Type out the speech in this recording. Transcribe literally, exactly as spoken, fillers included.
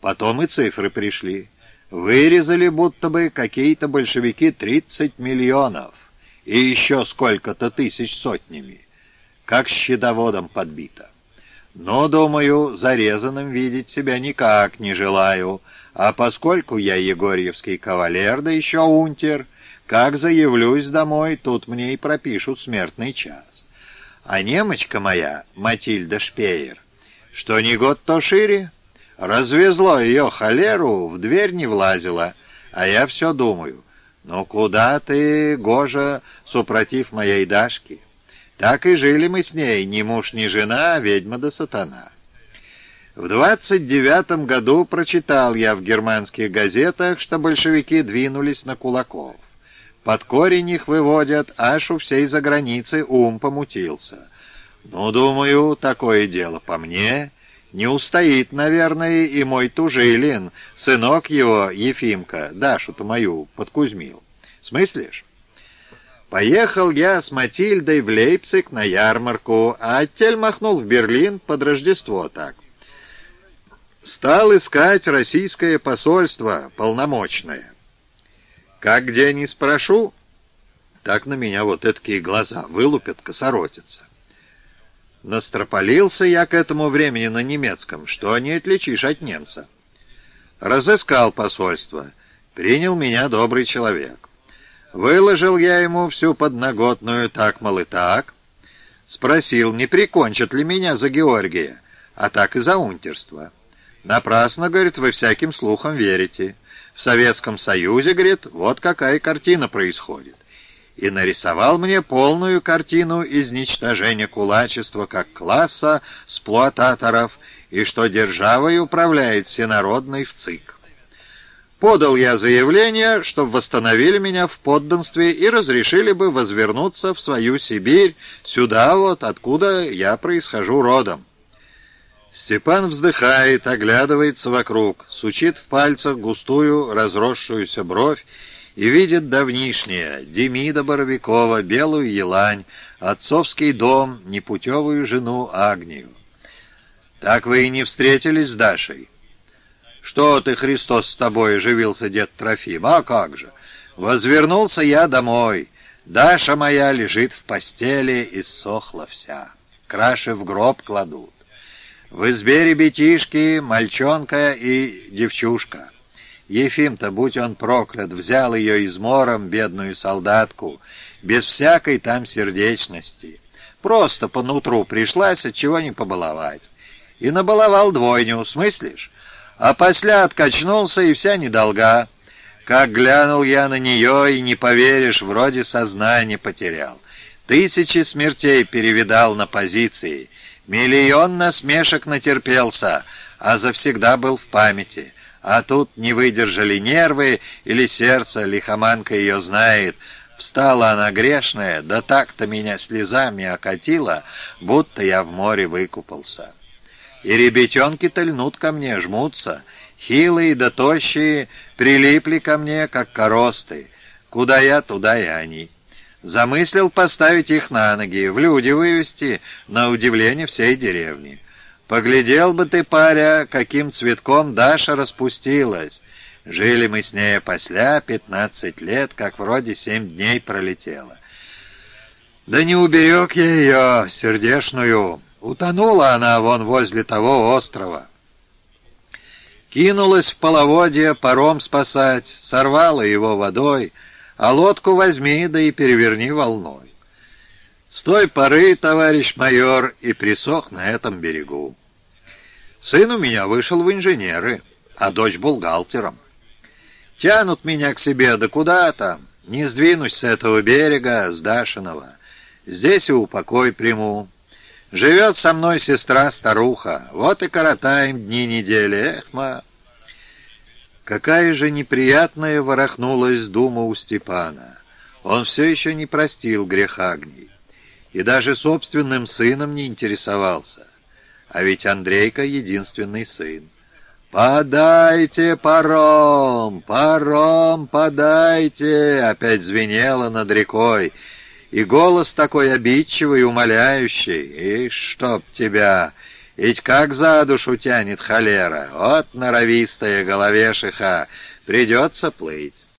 Потом и цифры пришли. Вырезали будто бы какие-то большевики тридцать миллионов. И еще сколько-то тысяч сотнями. Как щитоводом подбито. Но, думаю, зарезанным видеть себя никак не желаю. А поскольку я егорьевский кавалер, да еще унтер, как заявлюсь домой, тут мне и пропишут смертный час. А немочка моя, Матильда Шпеер, что ни год, то шире. Развезло ее холеру, в дверь не влазила, а я все думаю, ну куда ты, Гожа, супротив моей Дашки? Так и жили мы с ней, ни муж, ни жена, а ведьма да сатана. В двадцать девятом году прочитал я в германских газетах, что большевики двинулись на кулаков. Под корень их выводят, аж у всей заграницы ум помутился. Ну, думаю, такое дело по мне. Не устоит, наверное, и мой Тужилин, сынок его, Ефимка, Дашу-то мою подкузмил. Смыслишь? Поехал я с Матильдой в Лейпциг на ярмарку, а оттель махнул в Берлин под Рождество так. Стал искать российское посольство полномочное. Как где не спрошу, так на меня вот такие глаза вылупят, косоротятся. Настропалился я к этому времени на немецком, что не отличишь от немца. Разыскал посольство, принял меня добрый человек. Выложил я ему всю подноготную так, мол, и так. Спросил, не прикончат ли меня за Георгия, а так и за унтерство. Напрасно, говорит, вы всяким слухам верите. В Советском Союзе, говорит, вот какая картина происходит. И нарисовал мне полную картину изничтожения кулачества как класса сплуататоров, и что державой управляет всенародный вцик. Подал я заявление, чтобы восстановили меня в подданстве и разрешили бы возвернуться в свою Сибирь, сюда вот, откуда я происхожу родом. Степан вздыхает, оглядывается вокруг, сучит в пальцах густую разросшуюся бровь и видит давнишнее, Демида Боровикова, белую елань, отцовский дом, непутевую жену Агнию. Так вы и не встретились с Дашей? Что ты, Христос, с тобой, оживился дед Трофим, а как же? Возвернулся я домой, Даша моя лежит в постели, иссохла вся, краши в гроб кладут. В избе ребятишки, мальчонка и девчушка. Ефим-то, будь он проклят, взял ее измором, бедную солдатку, без всякой там сердечности. Просто по нутру пришлась, отчего не побаловать. И набаловал двойню, смыслишь? А после откачнулся, и вся недолга. Как глянул я на нее, и не поверишь, вроде сознание потерял. Тысячи смертей перевидал на позиции. Миллион насмешек натерпелся, а завсегда был в памяти. А тут не выдержали нервы или сердце, лихоманка ее знает. Встала она грешная, да так-то меня слезами окатила, будто я в море выкупался. И ребятенки-то льнут ко мне, жмутся. Хилые да тощие прилипли ко мне, как коросты. Куда я, туда и они. Замыслил поставить их на ноги, в люди вывести, на удивление всей деревни. Поглядел бы ты, паря, каким цветком Даша распустилась. Жили мы с ней после пятнадцать лет, как вроде семь дней пролетело. Да не уберег я ее, сердешную. Утонула она вон возле того острова. Кинулась в половодье паром спасать, сорвала его водой, а лодку возьми, да и переверни волной. С той поры, товарищ майор, и присох на этом берегу. Сын у меня вышел в инженеры, а дочь бухгалтером. Тянут меня к себе, да куда там? Не сдвинусь с этого берега, с Дашиного. Здесь и упокой приму. Живет со мной сестра-старуха, вот и коротаем дни недели, эх, ма. Какая же неприятная ворохнулась дума у Степана. Он все еще не простил грех Агнии. И даже собственным сыном не интересовался. А ведь Андрейка — единственный сын. «Подайте паром! Паром подайте!» Опять звенело над рекой. И голос такой обидчивый, умоляющий. «И чтоб тебя! Ведь как за душу тянет холера, вот норовистая головешиха, придется плыть.